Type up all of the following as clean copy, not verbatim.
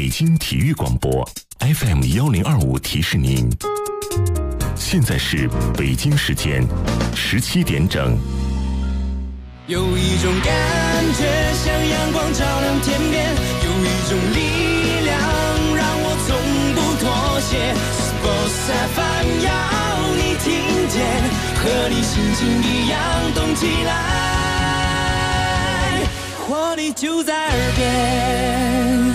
北京体育广播 FM1025提示您，现在是北京时间17点整。 有一种感觉像阳光照亮天边，有一种力量让我从不妥协。Sports FM 要你听见，和你心情一样动起来，活力就在耳边。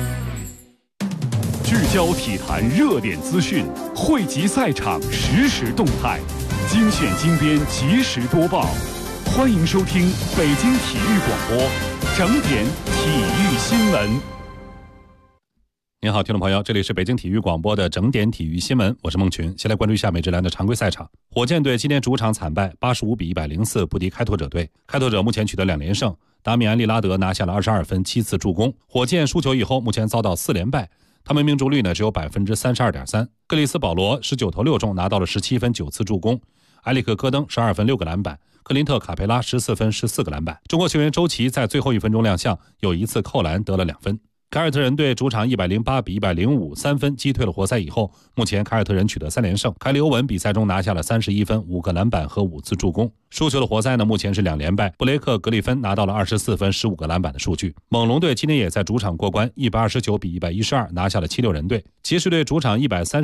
聚焦体坛热点资讯，汇集赛场实时动态，精选精编及时播报。欢迎收听北京体育广播整点体育新闻。 您好，听众朋友，这里是北京体育广播的整点体育新闻，我是孟群。先来关注一下美职篮的常规赛场。火箭队今天主场惨败85-104不敌开拓者队，开拓者目前取得2连胜，达米安·利拉德拿下了22分7次助攻。火箭输球以后目前遭到4连败，他们命中率呢只有 32.3%。 克里斯·保罗19投6中拿到了17分9次助攻，埃里克·戈登12分6个篮板，克林特·卡佩拉14分14个篮板。中国球员周琦在最后1分钟亮相，有1次扣篮得了2分。凯尔特人队主场108-105 3分击退了活塞以后，目前凯尔特人取得3连胜。凯里欧文比赛中拿下了31分5个篮板和5次助攻。输球的活塞呢目前是2连败，布雷克·格里芬拿到了24分15个篮板的数据。猛龙队今天也在主场过关，129-112拿下了76人队。骑士队主场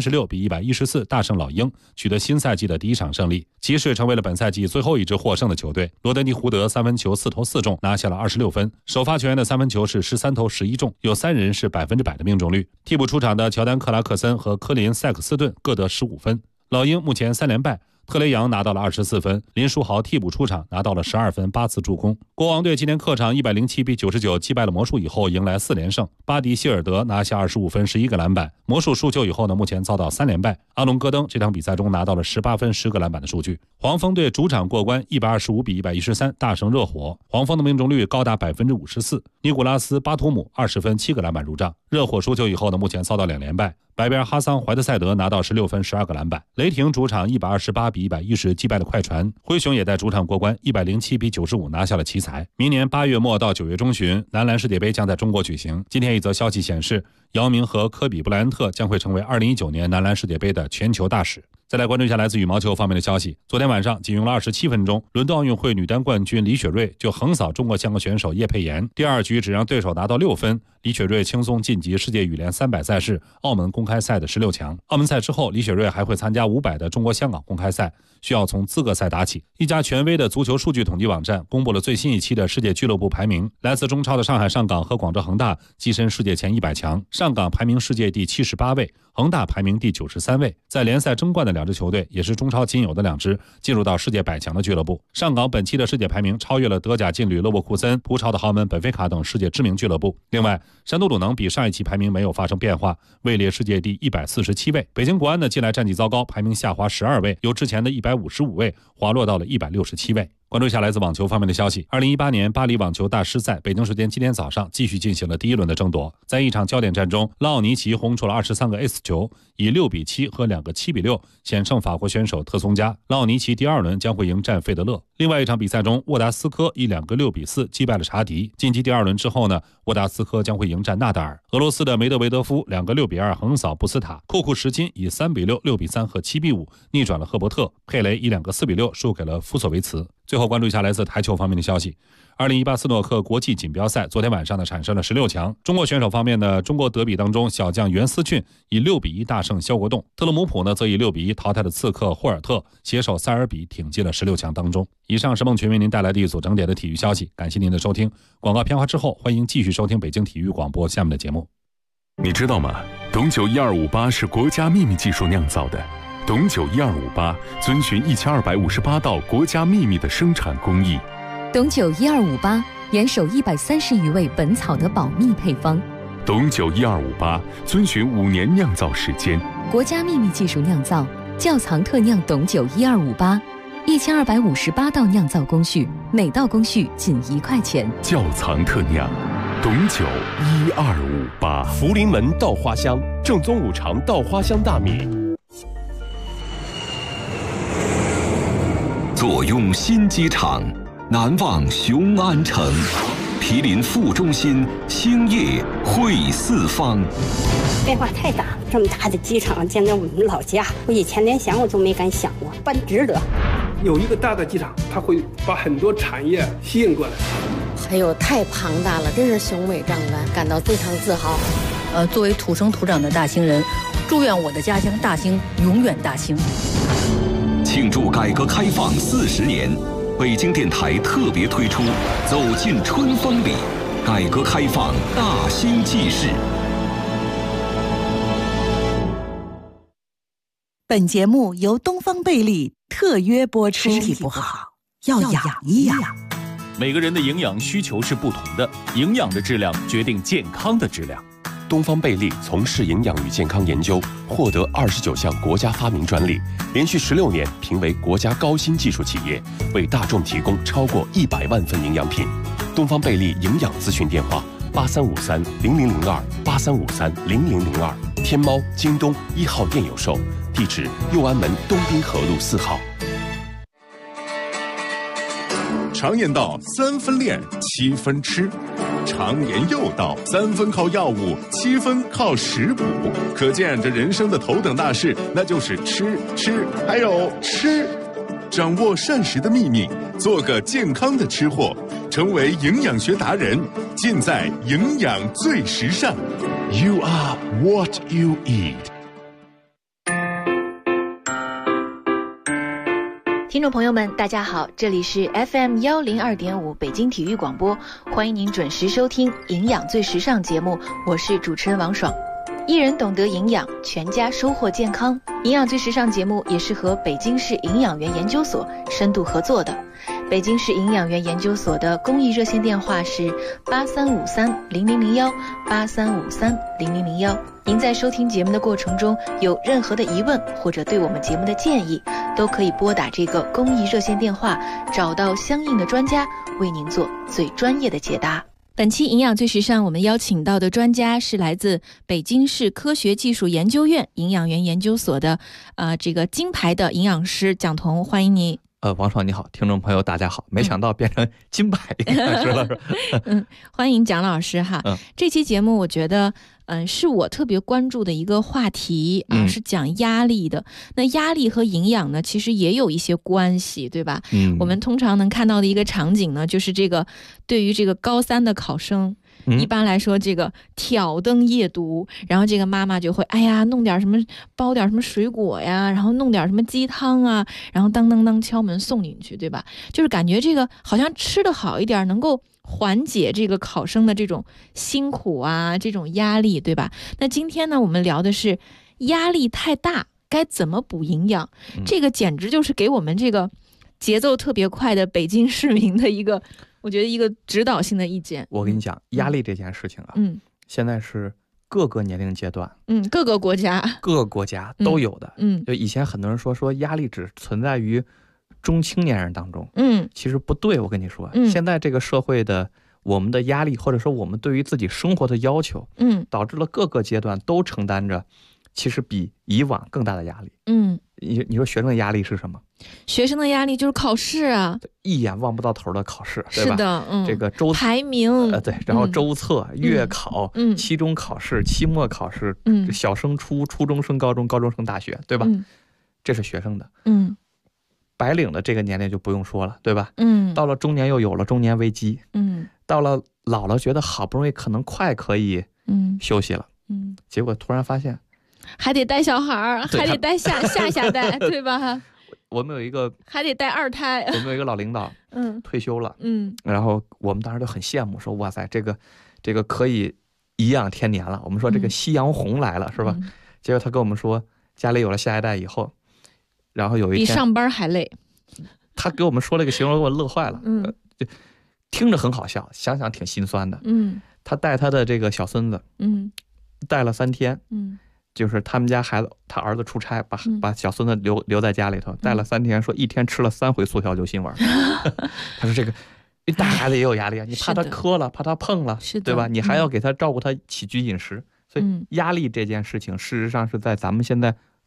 136-114大胜老鹰，取得新赛季的第1场胜利。骑士成为了本赛季最后一支获胜的球队。罗德尼·胡德3分球4投4中，拿下了26分。首发球员的3分球是13投11中，有3人是100%的命中率。替补出场的乔丹·克拉克森和科林·塞克斯顿各得15分。老鹰目前3连败，特雷杨拿到了24分，林书豪替补出场拿到了12分8次助攻。国王队今天客场107-99击败了魔术以后迎来4连胜，巴迪希尔德拿下25分11个篮板。魔术输球以后呢，目前遭到3连败，阿隆戈登这场比赛中拿到了18分10个篮板的数据。黄蜂队主场过关125-113大胜热火，黄蜂的命中率高达 54%， 尼古拉斯·巴图姆20分7个篮板入账。热火输球以后呢，目前遭到2连败，白边哈桑·怀特塞德拿到16分12个篮板。雷霆主场128-110击败了快船，灰熊也在主场过关107-95拿下了奇才。明年8月末到9月中旬，男篮世界杯将在中国举行。今天一则消息显示，姚明和科比·布莱恩特将会成为2019年男篮世界杯的全球大使。再来关注一下来自羽毛球方面的消息。昨天晚上仅用了27分钟，伦敦奥运会女单冠军李雪芮就横扫中国香港选手叶佩妍，第2局只让对手拿到6分，李雪芮轻松晋级世界羽联300赛事澳门公开赛的16强。澳门赛之后，李雪芮还会参加500的中国香港公开赛，需要从资格赛打起。一家权威的足球数据统计网站公布了最新一期的世界俱乐部排名，来自中超的上海上港和广州恒大跻身世界前100强，上港排名世界第78位，恒大排名第93位。在联赛争冠的2支球队也是中超仅有的2支进入到世界100强的俱乐部。上港本期的世界排名超越了德甲劲旅勒沃库森、葡超的豪门本菲卡等世界知名俱乐部。另外，山东鲁能比上一期排名没有发生变化，位列世界第147位。北京国安呢近来战绩糟糕，排名下滑12位，由之前的155位滑落到了167位。关注一下来自网球方面的消息。2018年巴黎网球大师赛北京时间今天早上继续进行了第1轮的争夺。在一场焦点战中，拉奥尼奇轰出了23个 S 球，以6-7和2个7-6险胜法国选手特松加。拉奥尼奇第2轮将会迎战费德勒。另外一场比赛中，沃达斯科以2个6-4击败了查迪。晋级第2轮之后呢，沃达斯科将会迎战纳达尔。俄罗斯的梅德韦德夫2个6-2横扫布斯塔。库库什金以3-6、6-3和7-5逆转了赫伯特。佩雷以2个4-6输给了福索维茨。最后关注一下来自台球方面的消息。2018斯诺克国际锦标赛昨天晚上呢产生了16强。中国选手方面呢，中国德比当中，小将袁思俊以6-1大胜肖国栋，特勒姆普呢则以6-1淘汰了刺客霍尔特，携手塞尔比挺进了16强当中。以上是孟群为您带来的一组整点的体育消息，感谢您的收听。广告片花之后，欢迎继续收听北京体育广播下面的节目。 你知道吗？董酒1258是国家秘密技术酿造的。董酒1258遵循1258道国家秘密的生产工艺。 董酒1258严守130余味本草的保密配方。 董酒1258遵循5年酿造时间， 国家秘密技术酿造，窖藏特酿董酒1258，1258道酿造工序，每道工序仅1块钱。 窖藏特酿董酒1258。 福临门稻花香，正宗5常稻花香大米。 坐拥新机场，难忘雄安城。 毗邻副中心，星夜会四方。 变化太大，这么大的机场建在我们老家，我以前连想我都没敢想过，办值得。 有一个大的机场，它会把很多产业吸引过来。 还有太庞大了，真是雄伟壮观，感到非常自豪。 作为土生土长的大兴人，祝愿我的家乡大兴永远大兴。 庆祝改革开放40年，北京电台特别推出《走进春风里》，改革开放大兴纪事。 本节目由东方贝利特约播出。 身体不好要养一养。 每个人的营养需求是不同的，营养的质量决定健康的质量。 东方贝利从事营养与健康研究，获得29项国家发明专利，连续16年评为国家高新技术企业，为大众提供超过100万份营养品。东方贝利营养咨询电话83530002，83530002，天猫、京东1号店有售，地址右安门东滨河路4号。 常言道3分练7分吃，常言又道3分靠药物7分靠食补，可见这人生的头等大事那就是吃还有吃。掌握膳食的秘密，做个健康的吃货，成为营养学达人，尽在营养最时尚。 You are what you eat。 听众朋友们，大家好，这里是 FM102.5 北京体育广播，欢迎您准时收听《营养最时尚》节目，我是主持人王爽。一人懂得营养，全家收获健康。营养最时尚节目也是和北京市营养员研究所深度合作的。北京市营养员研究所的公益热线电话是83530001，83530001。您在收听节目的过程中有任何的疑问或者对我们节目的建议，都可以拨打这个公益热线电话，找到相应的专家为您做最专业的解答。本期营养最时尚，我们邀请到的专家是来自北京市科学技术研究院营养员研究所的这个金牌的营养师蒋彤，欢迎你。 王爽你好，听众朋友大家好，没想到变成金牌营养师了是吧？ 欢迎蒋老师哈。这期节目我觉得是我特别关注的一个话题啊，是讲压力的。那压力和营养呢，其实也有一些关系，对吧？我们通常能看到的一个场景呢，就是这个对于这个高3的考生。一般来说这个挑灯夜读，然后这个妈妈就会弄点什么，包点什么水果呀，然后弄点什么鸡汤啊，然后当当当敲门送进去，对吧？就是感觉这个好像吃得好一点能够缓解这个考生的这种辛苦啊，这种压力，对吧？那今天呢，我们聊的是压力太大该怎么补营养，这个简直就是给我们这个节奏特别快的北京市民的一个，我觉得一个指导性的意见。 我跟你讲，压力这件事情啊，现在是各个年龄阶段， 各个国家都有的。就以前很多人说压力只存在于中青年人当中，其实不对。我跟你说，现在这个社会的我们的压力，或者说我们对于自己生活的要求，导致了各个阶段都承担着其实比以往更大的压力。你说学生的压力是什么？ 学生的压力就是考试啊， 一眼望不到头的考试，对吧？ 是的， 这个周排名， 对，然后周测、月考、期中考试、期末考试，小升初、初中升高中、高中升大学，对吧？这是学生的。白领的这个年龄就不用说了，对吧？到了中年又有了中年危机，到了老了觉得好不容易可能快可以休息了，结果突然发现。 还得带小孩，还得带下代，对吧？ 我们有一个还得带2胎。 我们有一个老领导，退休了，然后我们当时就很羡慕，说哇塞，这个可以颐养天年了。我们说这个夕阳红来了，是吧？结果他跟我们说，家里有了下一代以后，然后有一天比上班还累。 他给我们说了一个形容，我乐坏了。就听着很好笑，想想挺心酸的。他带他的这个小孙子，带了3天，就是他们家孩子，他儿子出差，把小孙子留在家里头，带了3天，说一天吃了3回速效救心丸。他说这个大孩子也有压力啊，你怕他磕了，怕他碰了，对吧？你还要给他照顾他起居饮食，所以压力这件事情，事实上是在咱们现在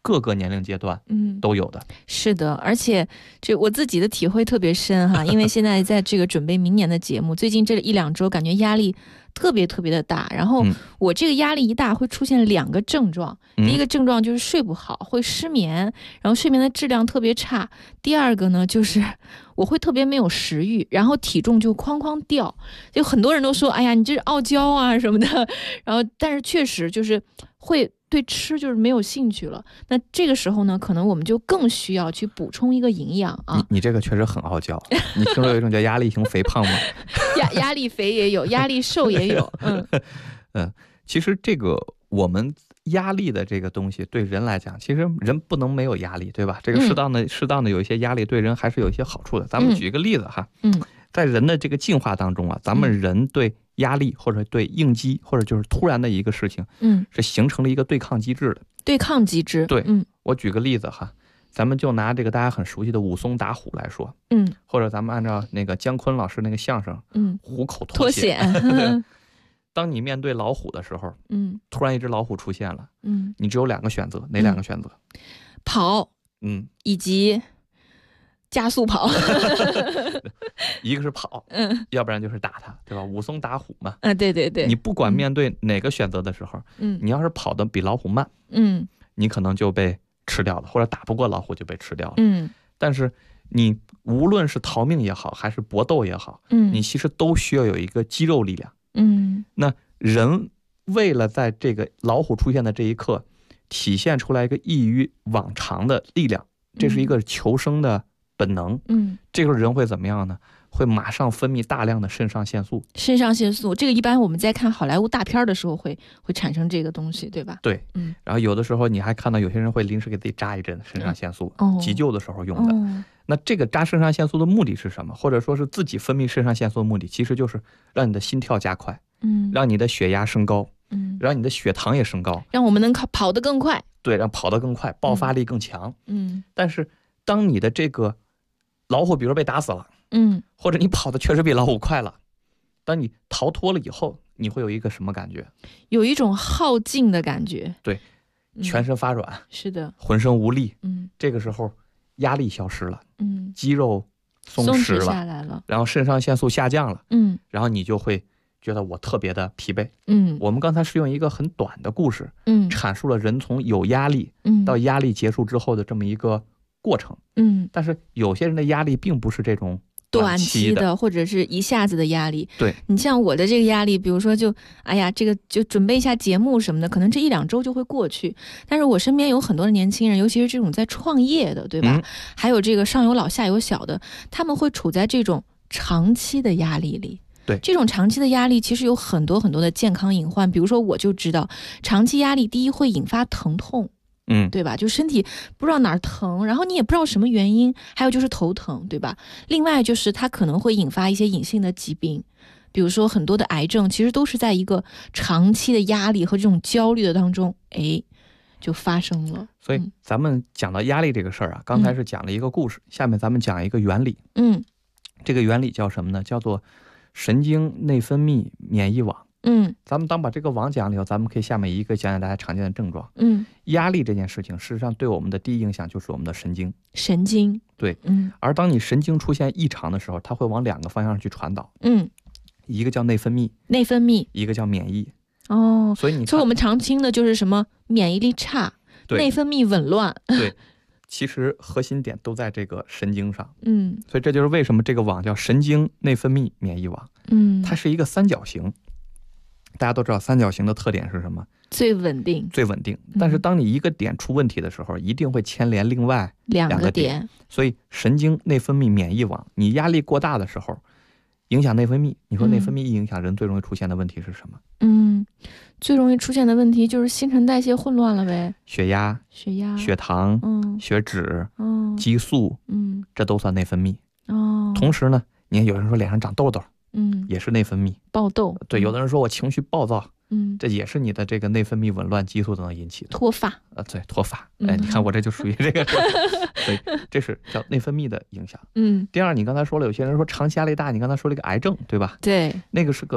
各个年龄阶段都有的。 是的，而且这我自己的体会特别深哈，因为现在在这个准备明年的节目，最近这1-2周感觉压力特别特别的大，然后我这个压力一大会出现2个症状，第一个症状就是睡不好，会失眠，然后睡眠的质量特别差。第二个呢，就是我会特别没有食欲，然后体重就哐哐掉，就很多人都说，哎呀，你这是傲娇啊什么的，然后但是确实就是会对吃就是没有兴趣了。那这个时候呢，可能我们就更需要去补充一个营养啊。 你这个确实很傲娇，你听说有一种叫压力型肥胖吗？ 压力肥也有，压力瘦也有。 其实这个我们压力的这个东西对人来讲，其实人不能没有压力，对吧？这个适当的有一些压力对人还是有一些好处的。咱们举一个例子哈，在人的这个进化当中啊，咱们人对压力或者对应激或者就是突然的一个事情，是形成了一个对抗机制的。 对抗机制， 对，我举个例子哈，咱们就拿这个大家很熟悉的武松打虎来说，或者咱们按照那个姜昆老师那个相声，虎口脱险。当你面对老虎的时候，突然一只老虎出现了，你只有2个选择，哪2个选择？ 跑，以及加速跑。 一个是跑，要不然就是打它，对吧？武松打虎嘛， 对。 你不管面对哪个选择的时候，你要是跑得比老虎慢，你可能就被吃掉了，或者打不过老虎就被吃掉了。但是你无论是逃命也好，还是搏斗也好，你其实都需要有一个肌肉力量。那人为了在这个老虎出现的这一刻体现出来一个异于往常的力量，这是一个求生的本能。这个人会怎么样呢？会马上分泌大量的肾上腺素。 肾上腺素这个一般我们在看好莱坞大片的时候会产生这个东西，对吧？ 对，然后有的时候你还看到有些人会临时给自己扎一针肾上腺素，急救的时候用的。那这个扎肾上腺素的目的是什么？或者说是自己分泌肾上腺素的目的，其实就是让你的心跳加快，让你的血压升高，让你的血糖也升高， 让我们能跑得更快。 对，让跑得更快，爆发力更强。但是当你的这个老虎比如被打死了，或者你跑的确实比老虎快了，当你逃脱了以后，你会有一个什么感觉？ 有一种耗尽的感觉。 对，全身发软， 是的， 浑身无力。这个时候压力消失了，肌肉松弛了， 下来了， 然后肾上腺素下降了，然后你就会觉得我特别的疲惫。我们刚才是用一个很短的故事，阐述了人从有压力到压力结束之后的这么一个过程。但是有些人的压力并不是这种短期的或者是一下子的压力。 对， 你像我的这个压力，比如说哎呀，这个就准备一下节目什么的，可能这1-2周就会过去。但是我身边有很多的年轻人，尤其是这种在创业的，对吧？还有这个上有老下有小的，他们会处在这种长期的压力里。 对， 这种长期的压力其实有很多很多的健康隐患。比如说我就知道，长期压力第一会引发疼痛。对吧？就身体不知道哪儿疼，然后你也不知道什么原因，还有就是头疼，对吧？另外就是它可能会引发一些隐性的疾病，比如说很多的癌症，其实都是在一个长期的压力和这种焦虑的当中，就发生了。 所以咱们讲到压力这个事儿啊，刚才是讲了一个故事，下面咱们讲一个原理。这个原理叫什么呢？叫做神经内分泌免疫网。咱们当把这个网讲了以后，咱们可以下面一个讲讲大家常见的症状。压力这件事情，事实上对我们的第一影响就是我们的神经。对，而当你神经出现异常的时候，它会往2个方向去传导。一个叫内分泌，一个叫免疫。所以我们常听的就是什么免疫力差，内分泌紊乱。 对，其实核心点都在这个神经上。所以这就是为什么这个网叫神经内分泌免疫网。它是一个三角形。大家都知道三角形的特点是什么？ 最稳定。 但是当你一个点出问题的时候，一定会牵连另外2个点。所以神经内分泌免疫网，你压力过大的时候，影响内分泌。你说内分泌一影响，人最容易出现的问题是什么？ 最容易出现的问题就是新陈代谢混乱了呗。 血压、血糖、血脂、激素，这都算内分泌。同时呢，你看有人说脸上长痘痘，也是内分泌。 爆痘。 对，有的人说我情绪暴躁，这也是你的这个内分泌紊乱，激素都能引起的。 脱发。 对，脱发。你看我这就属于这个。所以这是叫内分泌的影响。第二，你刚才说了，有些人说长期压力大，你刚才说了一个癌症，对吧？ 对， 那个是个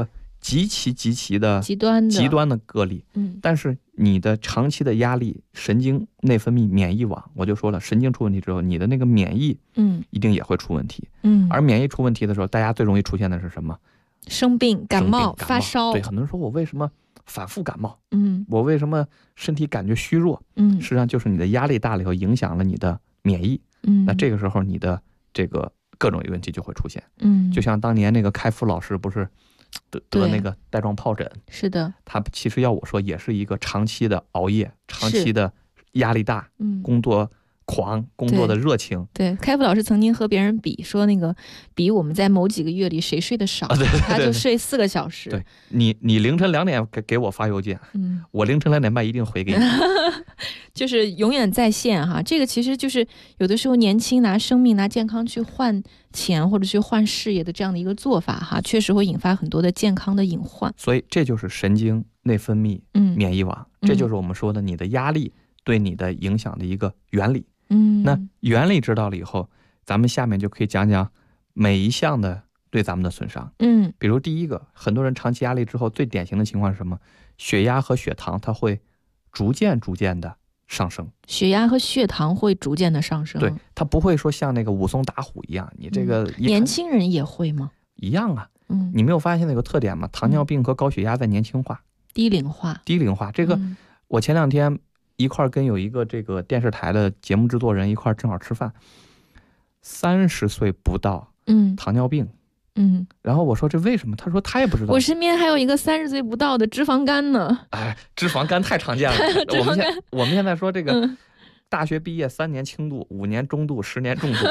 极其的极端的个例。但是你的长期的压力，神经内分泌免疫网，我就说了，神经出问题之后，你的那个免疫一定也会出问题。而免疫出问题的时候，大家最容易出现的是什么？ 生病、感冒、发烧。 对，很多人说我为什么反复感冒？我为什么身体感觉虚弱？实际上就是你的压力大了以后，影响了你的免疫。那这个时候你的这个各种问题就会出现。就像当年那个开复老师不是得那个带状疱疹？ 是的， 他其实要我说也是一个长期的熬夜，长期的压力大，工作狂，工作的热情。 对，开复老师曾经和别人比说，那个比我们在某几个月里谁睡得少，他就睡4个小时。 对，你凌晨2点给我发邮件，我凌晨2点半一定回给你。 就是永远在线哈，这个其实就是有的时候年轻拿生命拿健康去换钱或者去换事业的这样的一个做法哈，确实会引发很多的健康的隐患。 所以这就是神经内分泌免疫网，这就是我们说的你的压力对你的影响的一个原理。那原理知道了以后，咱们下面就可以讲讲每一项的对咱们的损伤。比如第一个，很多人长期压力之后最典型的情况是什么？血压和血糖它会逐渐的上升。 血压和血糖会逐渐的上升。 对，它不会说像那个武松打虎一样，你这个年轻人也会吗？ 一样啊。你没有发现那个特点吗？糖尿病和高血压在年轻化、 低龄化。 这个我前2天一块跟有一个这个电视台的节目制作人一块正好吃饭，30岁不到，糖尿病，然后我说这为什么？他说他也不知道。 我身边还有一个30岁不到的脂肪肝呢。 哎，脂肪肝太常见了。我们现在说这个大学毕业3年轻度，5年中度，10年重度。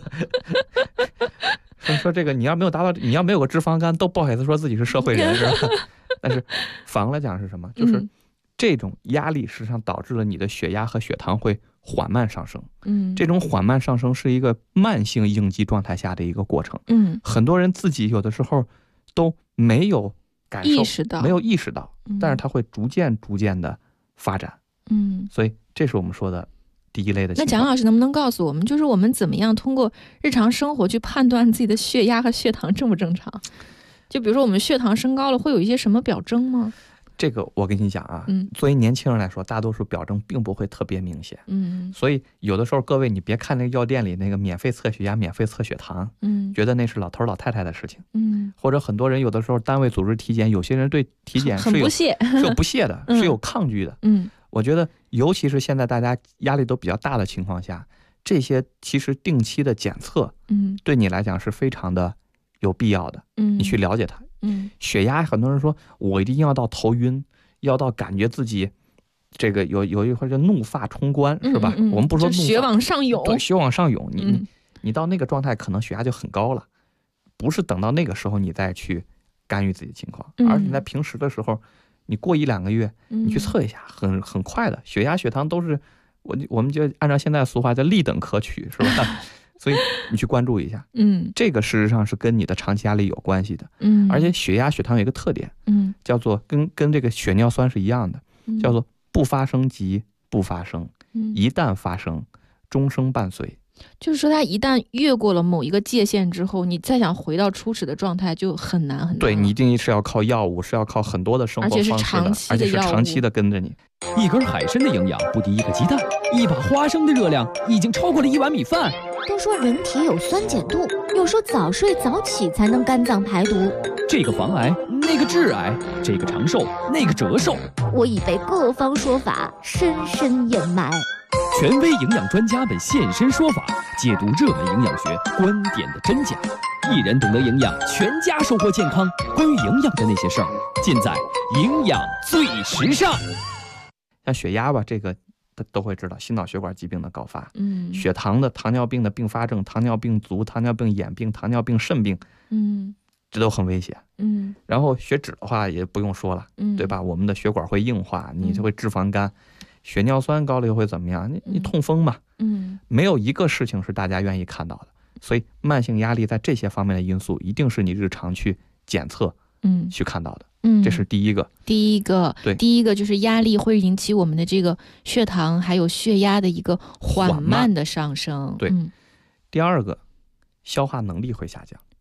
说这个你要没有达到，你要没有个脂肪肝，都不好意思说自己是社会人，是吧？但是反过来讲是什么？就是这种压力实际上导致了你的血压和血糖会缓慢上升。这种缓慢上升是一个慢性应激状态下的一个过程。很多人自己有的时候都没有感受，没有意识到，但是它会逐渐的发展。所以这是我们说的第一类的情况。 那蒋老师能不能告诉我们，就是我们怎么样通过日常生活去判断自己的血压和血糖正不正常？就比如说我们血糖升高了，会有一些什么表征吗？ 这个我跟你讲啊，作为年轻人来说，大多数表征并不会特别明显。所以有的时候各位你别看那个药店里那个免费测血压、免费测血糖，觉得那是老头老太太的事情。或者很多人有的时候单位组织体检，有些人对体检是有不屑的，是有抗拒的。我觉得尤其是现在大家压力都比较大的情况下，这些其实定期的检测，对你来讲是非常的有必要的。你去了解它。血压很多人说我一定要到头晕，要到感觉自己这个有一会儿叫怒发冲冠，是吧？我们不说怒发， 血往上涌。 对，血往上涌，你到那个状态，可能血压就很高了。不是等到那个时候你再去干预自己的情况，而是你在平时的时候，你过1-2个月，你去测一下，很快的，血压血糖都是我们就按照现在俗话叫立等可取，是吧？所以你去关注一下，这个事实上是跟你的长期压力有关系的，而且血压血糖有一个特点，叫做跟这个血尿酸是一样的，叫做不发生即不发生，一旦发生，终生伴随。 就是说，它一旦越过了某一个界限之后，你再想回到初始的状态就很难很难。 对，你一定是要靠药物，是要靠很多的生活方式的，而且是长期的跟着你。 一根海参的营养不敌一个鸡蛋，一把花生的热量已经超过了1碗米饭。 都说人体有酸碱度，又说早睡早起才能肝脏排毒。 这个防癌，那个致癌，这个长寿，那个折寿。 我已被各方说法深深掩埋。 权威营养专家们现身说法，解读热门营养学观点的真假。一人懂得营养，全家收获健康。关于营养的那些事儿，尽在营养最时尚。 像血压吧，这个都会知道，心脑血管疾病的高发。血糖的糖尿病的并发症，糖尿病足、糖尿病眼病、糖尿病肾病，这都很危险。然后血脂的话也不用说了，对吧？我们的血管会硬化，你就会脂肪肝。血尿酸高了又会怎么样？你痛风嘛，没有一个事情是大家愿意看到的。所以慢性压力在这些方面的因素，一定是你日常去检测，去看到的。这是第一个。 第一个就是压力会引起我们的这个血糖还有血压的一个缓慢的上升。 对。第二个，消化能力会下降。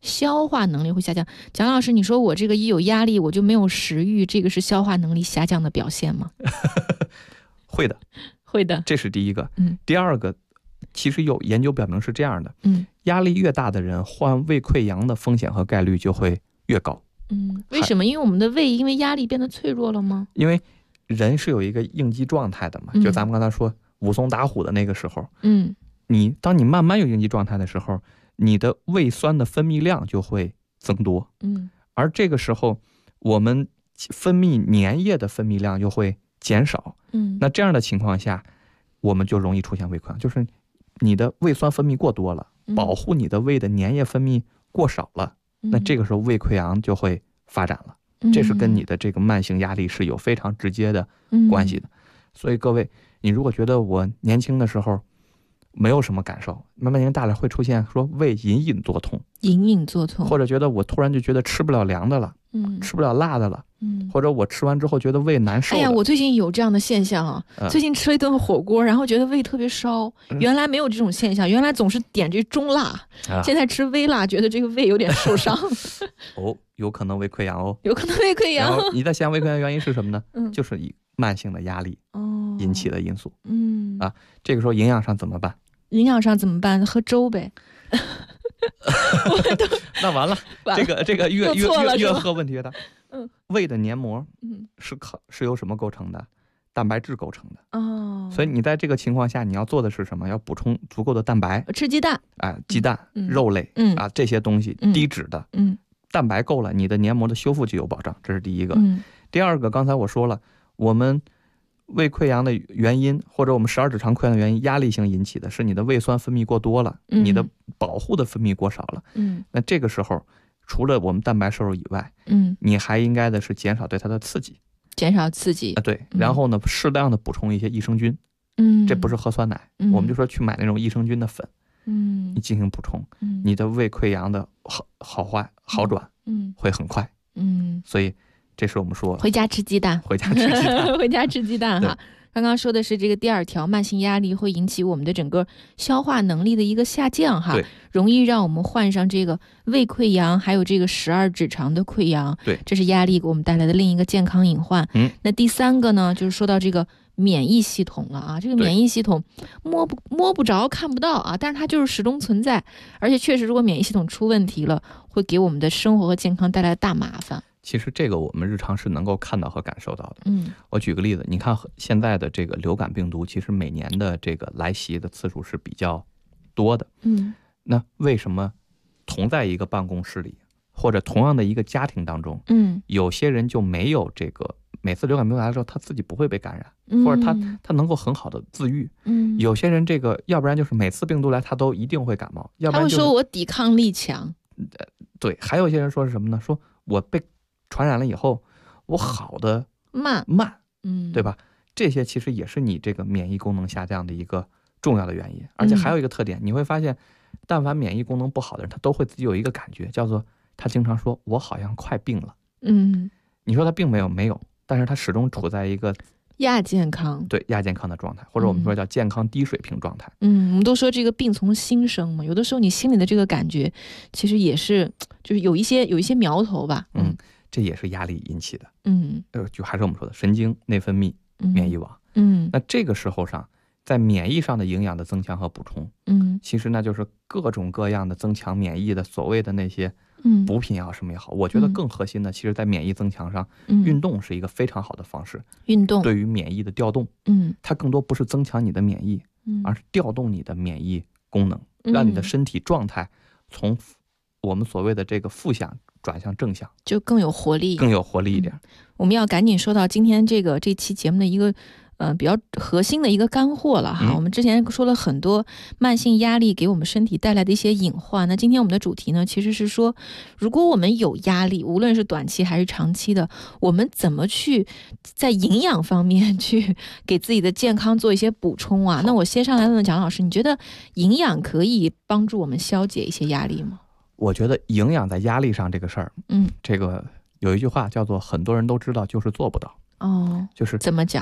消化能力会下降。蒋老师，你说我这个一有压力我就没有食欲，这个是消化能力下降的表现吗？ 会的， 会的， 这是第一个。第二个，其实有研究表明是这样的，压力越大的人患胃溃疡的风险和概率就会越高。 为什么？因为我们的胃因为压力变得脆弱了吗？ 因为人是有一个应激状态的嘛，就咱们刚才说武松打虎的那个时候，当你慢慢有应激状态的时候，你的胃酸的分泌量就会增多，而这个时候我们分泌粘液的分泌量就会减少，那这样的情况下，我们就容易出现胃溃疡，就是你的胃酸分泌过多了，保护你的胃的粘液分泌过少了，那这个时候胃溃疡就会发展了，这是跟你的这个慢性压力是有非常直接的关系的。所以各位，你如果觉得我年轻的时候没有什么感受，慢慢年龄大了会出现说胃隐隐作痛，或者觉得我突然就觉得吃不了凉的了，吃不了辣的了，或者我吃完之后觉得胃难受。 哎呀，我最近有这样的现象啊，最近吃了一顿火锅，然后觉得胃特别烧，原来没有这种现象，原来总是点这中辣，现在吃微辣，觉得这个胃有点受伤。 有可能胃溃疡哦， 有可能胃溃疡。 然后你在想胃溃疡原因是什么呢？就是以慢性的压力引起的因素。这个时候营养上怎么办？ 喝粥呗。 那完了，这个越喝问题越大。胃的黏膜是由什么构成的？蛋白质构成的。所以你在这个情况下，你要做的是什么？要补充足够的蛋白， 吃鸡蛋， 鸡蛋、肉类这些东西低脂的，蛋白够了，你的黏膜的修复就有保障，这是第一个。第二个，刚才我说了，我们胃溃疡的原因，或者我们十二指肠溃疡的原因，压力性引起的是你的胃酸分泌过多了，你的保护的分泌过少了。那这个时候，除了我们蛋白摄入以外，你还应该的是减少对它的刺激，对，然后呢，适量的补充一些益生菌，这不是喝酸奶，我们就说去买那种益生菌的粉，你进行补充，你的胃溃疡的好转，会很快，所以这是我们说回家吃鸡蛋， 回家吃鸡蛋哈。刚刚说的是这个第二条，慢性压力会引起我们的整个消化能力的一个下降哈，容易让我们患上这个胃溃疡，还有这个十二指肠的溃疡，这是压力给我们带来的另一个健康隐患。那第三个呢，就是说到这个免疫系统了啊，这个免疫系统摸不着看不到啊，但是它就是始终存在，而且确实如果免疫系统出问题了，会给我们的生活和健康带来大麻烦。 其实这个我们日常是能够看到和感受到的。我举个例子，你看现在的这个流感病毒，其实每年的这个来袭的次数是比较多的。那为什么同在一个办公室里，或者同样的一个家庭当中，有些人就没有这个每次流感病毒来的时候，他自己不会被感染，或者他能够很好的自愈。有些人这个要不然就是每次病毒来他都一定会感冒，要不然他会说我抵抗力强。 对，还有一些人说是什么呢？说我被传染了以后，我好的慢，对吧？这些其实也是你这个免疫功能下降的一个重要的原因。而且还有一个特点，你会发现，但凡免疫功能不好的人，他都会自己有一个感觉，叫做他经常说我好像快病了。你说他病没有，但是他始终处在一个亚健康的状态，或者我们说叫健康低水平状态。 我们都说这个病从心生嘛，有的时候你心里的这个感觉，其实也是就是有一些苗头吧。 这也是压力引起的。就还是我们说的神经内分泌免疫网。那这个时候上，在免疫上的营养的增强和补充，其实那就是各种各样的增强免疫的所谓的那些补品也好什么也好，我觉得更核心的，其实在免疫增强上，运动是一个非常好的方式。 运动对于免疫的调动，它更多不是增强你的免疫，而是调动你的免疫功能，让你的身体状态从我们所谓的这个负向转向正向， 就更有活力一点。 我们要赶紧说到今天这期节目的一个比较核心的一个干货了哈。我们之前说了很多慢性压力给我们身体带来的一些隐患，那今天我们的主题呢，其实是说，如果我们有压力，无论是短期还是长期的，我们怎么去在营养方面去给自己的健康做一些补充啊？那我先上来问问蒋老师，你觉得营养可以帮助我们消解一些压力吗？ 我觉得营养在压力上这个事儿，这个有一句话叫做很多人都知道，就是做不到。 就是怎么讲？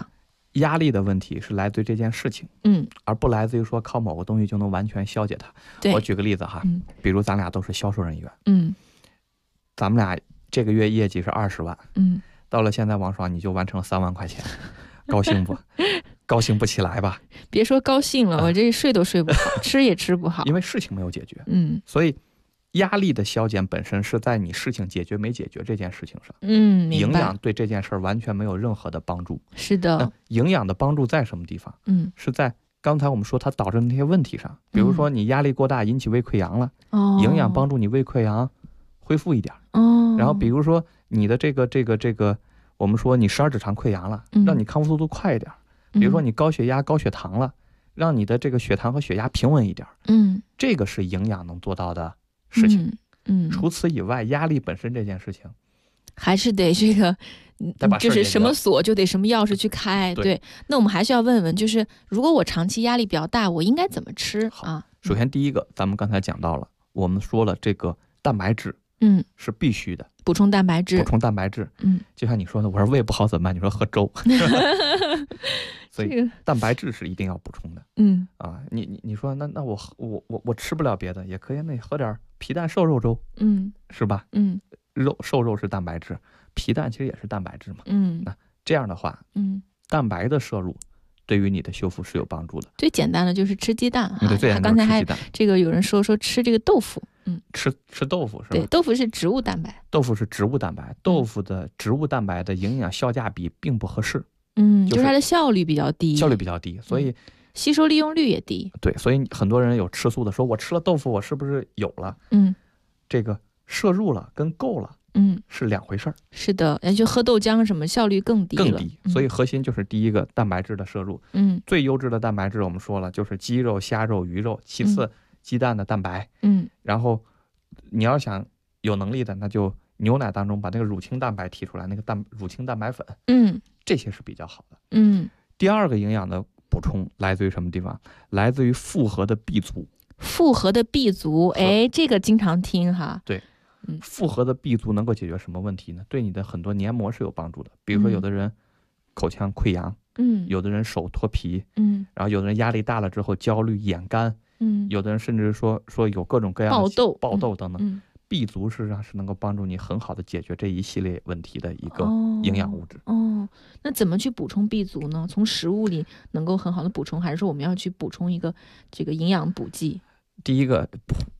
压力的问题是来自于这件事情，而不来自于说靠某个东西就能完全消解它。我举个例子哈，比如咱俩都是销售人员，咱们俩这个月业绩是20万，到了现在王爽你就完成了3万块钱，高兴不？高兴不起来吧？ 别说高兴了，我这睡都睡不好，吃也吃不好， 因为事情没有解决。所以压力的消减本身是在你事情解决没解决这件事情上。营养对这件事完全没有任何的帮助。 是的。 营养的帮助在什么地方？是在刚才我们说它导致的那些问题上，比如说你压力过大引起胃溃疡了，营养帮助你胃溃疡恢复一点。然后比如说你的这个，我们说你十二指肠溃疡了，让你康复速度快一点。比如说你高血压、高血糖了，让你的这个血糖和血压平稳一点。这个是营养能做到的事情。除此以外，压力本身这件事情， 还是得这个，就是什么锁就得什么钥匙去开。对，那我们还是要问问，就是如果我长期压力比较大，我应该怎么吃啊？ 首先第一个，咱们刚才讲到了，我们说了这个蛋白质，是必须的， 补充蛋白质。 补充蛋白质，就像你说的，我说胃不好怎么办？你说喝粥。所以蛋白质是一定要补充的。你说那我吃不了别的也可以，那你喝点皮蛋瘦肉粥，是吧？瘦肉是蛋白质，皮蛋其实也是蛋白质嘛。那这样的话，蛋白的摄入对于你的修复是有帮助的。 最简单的就是吃鸡蛋哈。 对， 刚才还这个有人说吃这个豆腐， 吃豆腐是吧？ 对，豆腐是植物蛋白。 豆腐是植物蛋白，豆腐的植物蛋白的营养效价比并不合适。 就是它的效率比较低， 所以吸收利用率也低。 对，所以很多人有吃素的说，我吃了豆腐，我是不是有了？这个摄入了跟够了，是两回事儿。 是的，就喝豆浆什么效率更低了。 更低。所以核心就是第一个蛋白质的摄入。最优质的蛋白质我们说了，就是鸡肉、虾肉、鱼肉，其次鸡蛋的蛋白。然后你要想有能力的，那就牛奶当中把那个乳清蛋白提出来，那个乳清蛋白粉。这些是比较好的。第二个营养的补充来自于什么地方？来自于复合的 B 族。 复合的 B 族，哎，这个经常听哈。 对，复合的 B 族能够解决什么问题呢？对你的很多黏膜是有帮助的。比如说有的人口腔溃疡，有的人手脱皮，然后有的人压力大了之后焦虑、眼干，有的人甚至说有各种各样的爆痘等等。B 族实际上是能够帮助你很好的解决这一系列问题的一个营养物质。 那怎么去补充 B 族呢？从食物里能够很好的补充，还是说我们要去补充一个这个营养补剂？ 第一个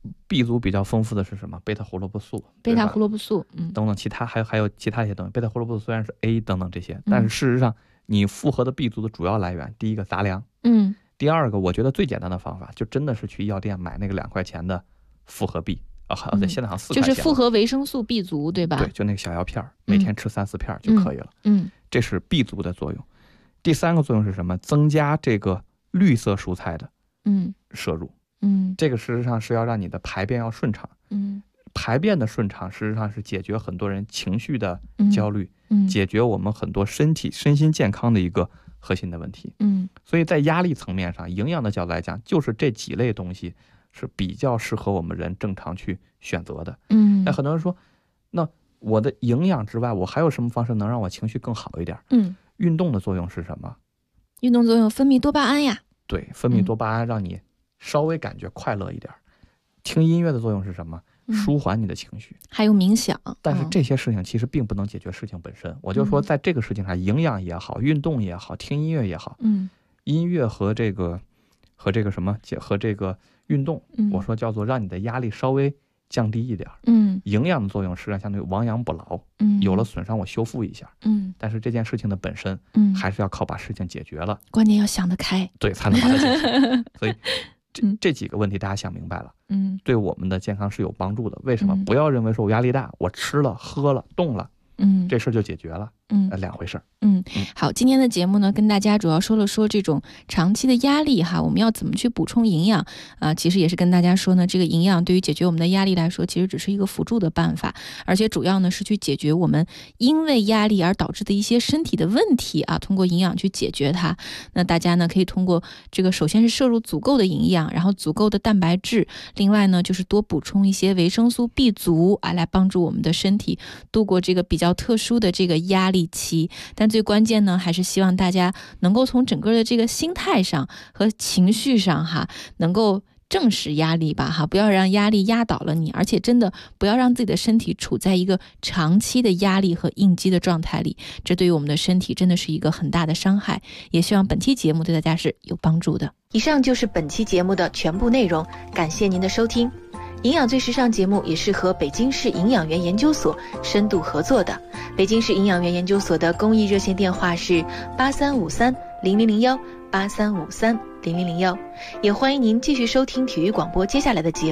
B 族比较丰富的是什么？贝塔胡萝卜素、 贝塔胡萝卜素， 等等，还有其他一些东西。贝塔胡萝卜素虽然是 A 等等这些，但是事实上你复合的 B 族的主要来源，第一个杂粮，第二个我觉得最简单的方法就真的是去药店买那个2块钱的复合 B。对，现在好像4块钱， 就是复合维生素 B 族，对吧？ 对，就那个小药片，每天吃3-4片就可以了。这是 B 族的作用。第三个作用是什么？增加这个绿色蔬菜的摄入。这个事实上是要让你的排便要顺畅。排便的顺畅，事实上是解决很多人情绪的焦虑，解决我们很多身心健康的一个核心的问题。所以在压力层面上，营养的角度来讲，就是这几类东西是比较适合我们人正常去选择的。那很多人说，那我的营养之外，我还有什么方式能让我情绪更好一点？运动的作用是什么？ 运动作用分泌多巴胺呀。 对，分泌多巴胺让你稍微感觉快乐一点。听音乐的作用是什么？舒缓你的情绪。 还有冥想。 但是这些事情其实并不能解决事情本身。我就说在这个事情上，营养也好，运动也好，听音乐也好，音乐和这个什么和这个运动，我说叫做让你的压力稍微降低一点。营养的作用实际上相当于亡羊补牢。有了损伤我修复一下。但是这件事情的本身，还是要靠把事情解决了。 关键要想得开， 对，才能把它解决。所以这几个问题大家想明白了，对我们的健康是有帮助的。为什么？不要认为说我压力大，我吃了喝了动了，这事儿就解决了。两回事儿。 好，今天的节目呢，跟大家主要说了说这种长期的压力哈，我们要怎么去补充营养啊？其实也是跟大家说呢，这个营养对于解决我们的压力来说，其实只是一个辅助的办法，而且主要呢是去解决我们因为压力而导致的一些身体的问题啊，通过营养去解决它。那大家呢可以通过这个，首先是摄入足够的营养，然后足够的蛋白质，另外呢就是多补充一些维生素 B 族啊，来帮助我们的身体度过这个比较特殊的这个压力力期。但最关键呢，还是希望大家能够从整个的这个心态上和情绪上能够正视压力吧不要让压力压倒了你，而且真的不要让自己的身体处在一个长期的压力和应激的状态里，这对于我们的身体真的是一个很大的伤害。也希望本期节目对大家是有帮助的。 以上就是本期节目的全部内容，感谢您的收听。营养最时尚节目也是和北京市营养园研究所深度合作的。北京市营养园研究所的公益热线电话是83530001，83530001。也欢迎您继续收听体育广播接下来的节目。